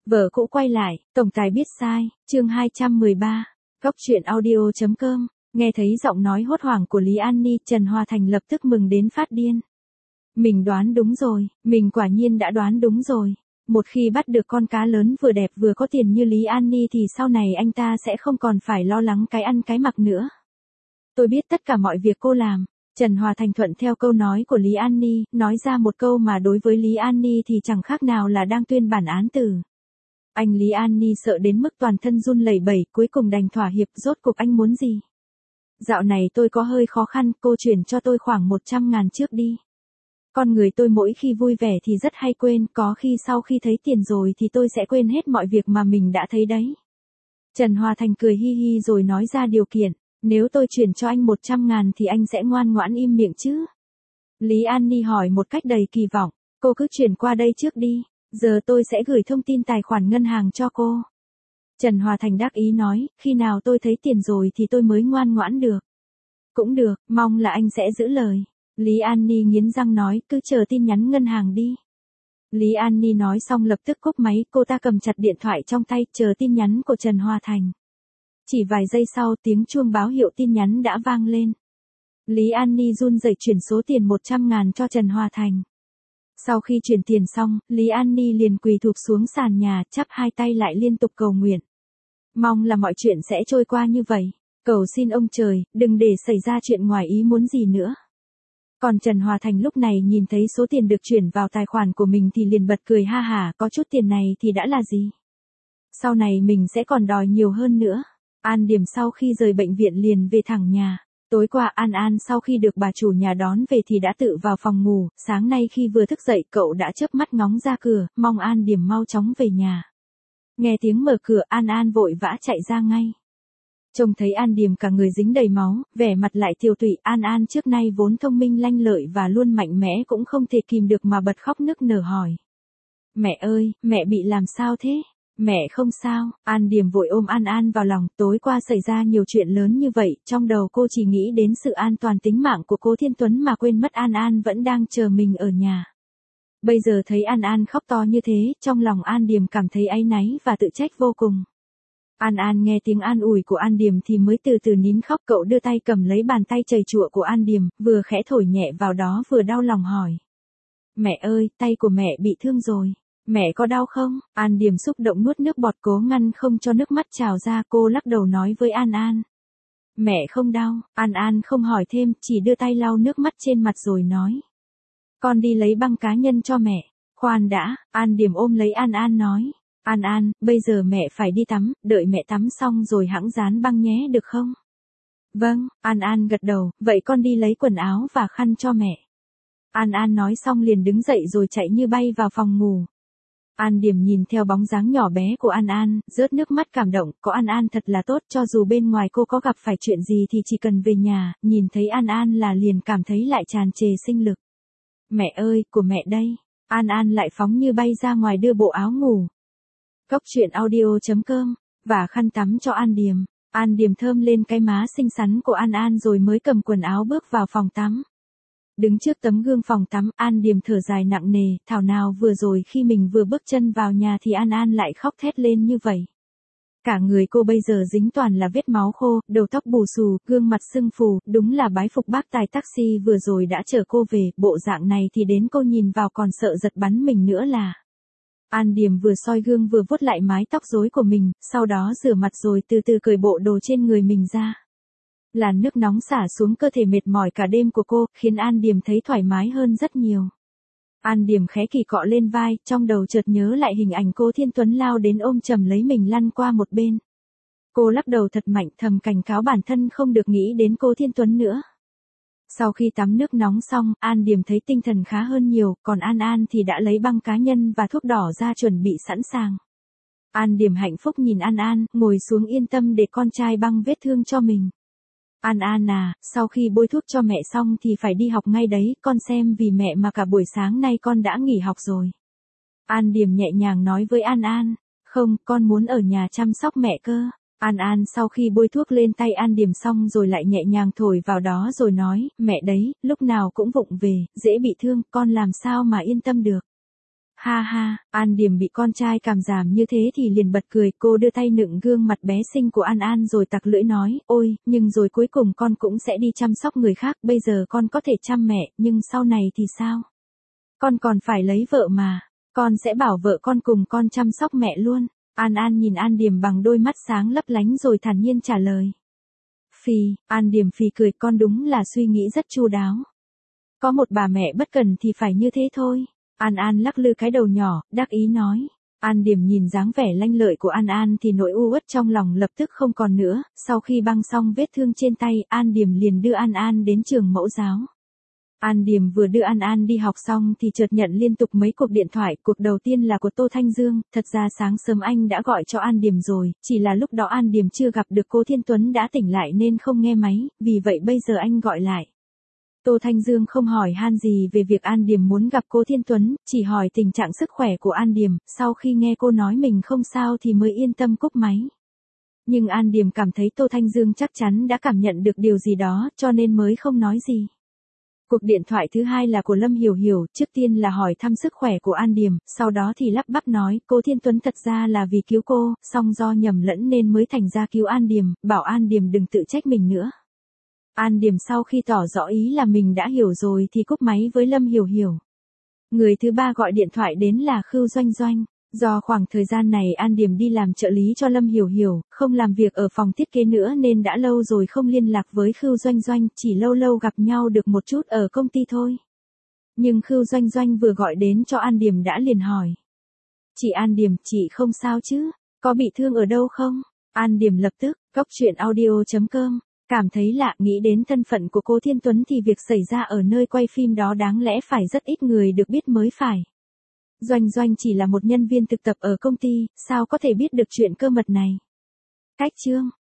Vợ cũ quay lại, tổng tài biết sai, chương 213, Góc truyện audio.com, nghe thấy giọng nói hốt hoảng của Lý An Ni, Trần Hòa Thành lập tức mừng đến phát điên. Mình đoán đúng rồi, mình quả nhiên đã đoán đúng rồi. Một khi bắt được con cá lớn vừa đẹp vừa có tiền như Lý An Ni thì sau này anh ta sẽ không còn phải lo lắng cái ăn cái mặc nữa. Tôi biết tất cả mọi việc cô làm. Trần Hòa Thành thuận theo câu nói của Lý An Ni, nói ra một câu mà đối với Lý An Ni thì chẳng khác nào là đang tuyên bản án tử. Anh Lý An Ni sợ đến mức toàn thân run lẩy bẩy, cuối cùng đành thỏa hiệp. Rốt cuộc anh muốn gì? Dạo này tôi có hơi khó khăn, cô chuyển cho tôi khoảng 100.000 trước đi. Con người tôi mỗi khi vui vẻ thì rất hay quên, có khi sau khi thấy tiền rồi thì tôi sẽ quên hết mọi việc mà mình đã thấy đấy. Trần Hòa Thành cười hi hi rồi nói ra điều kiện, nếu tôi chuyển cho anh 100.000 thì anh sẽ ngoan ngoãn im miệng chứ? Lý An Ni hỏi một cách đầy kỳ vọng, cô cứ chuyển qua đây trước đi, giờ tôi sẽ gửi thông tin tài khoản ngân hàng cho cô. Trần Hòa Thành đắc ý nói, khi nào tôi thấy tiền rồi thì tôi mới ngoan ngoãn được. Cũng được, mong là anh sẽ giữ lời. Lý An Ni nghiến răng nói, cứ chờ tin nhắn ngân hàng đi. Lý An Ni nói xong lập tức cúp máy, cô ta cầm chặt điện thoại trong tay, chờ tin nhắn của Trần Hòa Thành. Chỉ vài giây sau, tiếng chuông báo hiệu tin nhắn đã vang lên. Lý An Ni run rẩy chuyển số tiền 100.000 cho Trần Hòa Thành. Sau khi chuyển tiền xong, Lý An Ni liền quỳ thụp xuống sàn nhà, chắp hai tay lại liên tục cầu nguyện. Mong là mọi chuyện sẽ trôi qua như vậy. Cầu xin ông trời, đừng để xảy ra chuyện ngoài ý muốn gì nữa. Còn Trần Hòa Thành lúc này nhìn thấy số tiền được chuyển vào tài khoản của mình thì liền bật cười ha hả, có chút tiền này thì đã là gì. Sau này mình sẽ còn đòi nhiều hơn nữa. An Điểm sau khi rời bệnh viện liền về thẳng nhà. Tối qua An sau khi được bà chủ nhà đón về thì đã tự vào phòng ngủ, sáng nay khi vừa thức dậy cậu đã chớp mắt ngóng ra cửa, mong An Điểm mau chóng về nhà. Nghe tiếng mở cửa An vội vã chạy ra ngay. Trông thấy An Điểm cả người dính đầy máu, vẻ mặt lại tiều tụy, An trước nay vốn thông minh lanh lợi và luôn mạnh mẽ cũng không thể kìm được mà bật khóc nức nở hỏi. Mẹ ơi, mẹ bị làm sao thế? Mẹ không sao, An Điểm vội ôm An vào lòng, tối qua xảy ra nhiều chuyện lớn như vậy, trong đầu cô chỉ nghĩ đến sự an toàn tính mạng của cô Thiên Tuấn mà quên mất An vẫn đang chờ mình ở nhà. Bây giờ thấy An khóc to như thế, trong lòng An Điểm cảm thấy áy náy và tự trách vô cùng. An nghe tiếng an ủi của An Điểm thì mới từ từ nín khóc, cậu đưa tay cầm lấy bàn tay trầy trụa của An Điểm, vừa khẽ thổi nhẹ vào đó vừa đau lòng hỏi. Mẹ ơi, tay của mẹ bị thương rồi. Mẹ có đau không? An Điểm xúc động nuốt nước bọt cố ngăn không cho nước mắt trào ra, cô lắc đầu nói với An. Mẹ không đau, An không hỏi thêm, chỉ đưa tay lau nước mắt trên mặt rồi nói. Con đi lấy băng cá nhân cho mẹ. Khoan đã, An Điểm ôm lấy An nói. An, bây giờ mẹ phải đi tắm, đợi mẹ tắm xong rồi hẵng dán băng nhé được không? Vâng, An gật đầu, vậy con đi lấy quần áo và khăn cho mẹ. An nói xong liền đứng dậy rồi chạy như bay vào phòng ngủ. An Điểm nhìn theo bóng dáng nhỏ bé của An, rớt nước mắt cảm động, có An thật là tốt, cho dù bên ngoài cô có gặp phải chuyện gì thì chỉ cần về nhà, nhìn thấy An là liền cảm thấy lại tràn trề sinh lực. Mẹ ơi, của mẹ đây. An lại phóng như bay ra ngoài đưa bộ áo ngủ. Góc truyện audio.com, và khăn tắm cho An Điểm. An Điểm thơm lên cái má xinh xắn của An rồi mới cầm quần áo bước vào phòng tắm. Đứng trước tấm gương phòng tắm, An Điểm thở dài nặng nề, thảo nào vừa rồi khi mình vừa bước chân vào nhà thì An lại khóc thét lên như vậy. Cả người cô bây giờ dính toàn là vết máu khô, đầu tóc bù xù, gương mặt sưng phù, đúng là bái phục bác tài taxi vừa rồi đã chở cô về, bộ dạng này thì đến cô nhìn vào còn sợ giật bắn mình nữa là. An Điểm vừa soi gương vừa vuốt lại mái tóc rối của mình, sau đó rửa mặt rồi từ từ cởi bộ đồ trên người mình ra. Làn nước nóng xả xuống cơ thể mệt mỏi cả đêm của cô, khiến An Điểm thấy thoải mái hơn rất nhiều. An Điểm khẽ kỳ cọ lên vai, trong đầu chợt nhớ lại hình ảnh cô Thiên Tuấn lao đến ôm chầm lấy mình lăn qua một bên. Cô lắc đầu thật mạnh, thầm cảnh cáo bản thân không được nghĩ đến cô Thiên Tuấn nữa. Sau khi tắm nước nóng xong, An Điểm thấy tinh thần khá hơn nhiều, còn An thì đã lấy băng cá nhân và thuốc đỏ ra chuẩn bị sẵn sàng. An Điểm hạnh phúc nhìn An, ngồi xuống yên tâm để con trai băng vết thương cho mình. An à, sau khi bôi thuốc cho mẹ xong thì phải đi học ngay đấy, con xem vì mẹ mà cả buổi sáng nay con đã nghỉ học rồi. An Điểm nhẹ nhàng nói với An, không, con muốn ở nhà chăm sóc mẹ cơ. An sau khi bôi thuốc lên tay An Điểm xong rồi lại nhẹ nhàng thổi vào đó rồi nói, mẹ đấy, lúc nào cũng vụng về, dễ bị thương, con làm sao mà yên tâm được. Ha ha, An Điềm bị con trai cảm giảm như thế thì liền bật cười, cô đưa tay nựng gương mặt bé xinh của An An rồi tặc lưỡi nói, ôi, nhưng rồi cuối cùng con cũng sẽ đi chăm sóc người khác, bây giờ con có thể chăm mẹ, nhưng sau này thì sao? Con còn phải lấy vợ mà, con sẽ bảo vợ con cùng con chăm sóc mẹ luôn. An An nhìn An Điềm bằng đôi mắt sáng lấp lánh rồi thản nhiên trả lời. Phì, An Điềm phì cười, con đúng là suy nghĩ rất chu đáo. Có một bà mẹ bất cần thì phải như thế thôi. An An lắc lư cái đầu nhỏ, đắc ý nói. An Điềm nhìn dáng vẻ lanh lợi của An An thì nỗi u uất trong lòng lập tức không còn nữa, sau khi băng xong vết thương trên tay, An Điềm liền đưa An An đến trường mẫu giáo. An Điềm vừa đưa An An đi học xong thì chợt nhận liên tục mấy cuộc điện thoại, cuộc đầu tiên là của Tô Thanh Dương, thật ra sáng sớm anh đã gọi cho An Điềm rồi, chỉ là lúc đó An Điềm chưa gặp được cô Thiên Tuấn đã tỉnh lại nên không nghe máy, vì vậy bây giờ anh gọi lại. Tô Thanh Dương không hỏi han gì về việc An Điềm muốn gặp cô Thiên Tuấn, chỉ hỏi tình trạng sức khỏe của An Điềm, sau khi nghe cô nói mình không sao thì mới yên tâm cúp máy. Nhưng An Điềm cảm thấy Tô Thanh Dương chắc chắn đã cảm nhận được điều gì đó, cho nên mới không nói gì. Cuộc điện thoại thứ hai là của Lâm Hiểu Hiểu, trước tiên là hỏi thăm sức khỏe của An Điềm, sau đó thì lắp bắp nói, cô Thiên Tuấn thật ra là vì cứu cô, song do nhầm lẫn nên mới thành ra cứu An Điềm, bảo An Điềm đừng tự trách mình nữa. An Điềm sau khi tỏ rõ ý là mình đã hiểu rồi thì cúp máy với Lâm Hiểu Hiểu. Người thứ ba gọi điện thoại đến là Khưu Doanh Doanh. Do khoảng thời gian này An Điềm đi làm trợ lý cho Lâm Hiểu Hiểu, không làm việc ở phòng thiết kế nữa nên đã lâu rồi không liên lạc với Khưu Doanh Doanh, chỉ lâu lâu gặp nhau được một chút ở công ty thôi. Nhưng Khưu Doanh Doanh vừa gọi đến cho An Điềm đã liền hỏi. Chị An Điềm, chị không sao chứ? Có bị thương ở đâu không? An Điềm lập tức, cóc truyện audio.com. Cảm thấy lạ, nghĩ đến thân phận của cô Thiên Tuấn thì việc xảy ra ở nơi quay phim đó đáng lẽ phải rất ít người được biết mới phải. Doanh Doanh chỉ là một nhân viên thực tập ở công ty, sao có thể biết được chuyện cơ mật này? Cách chương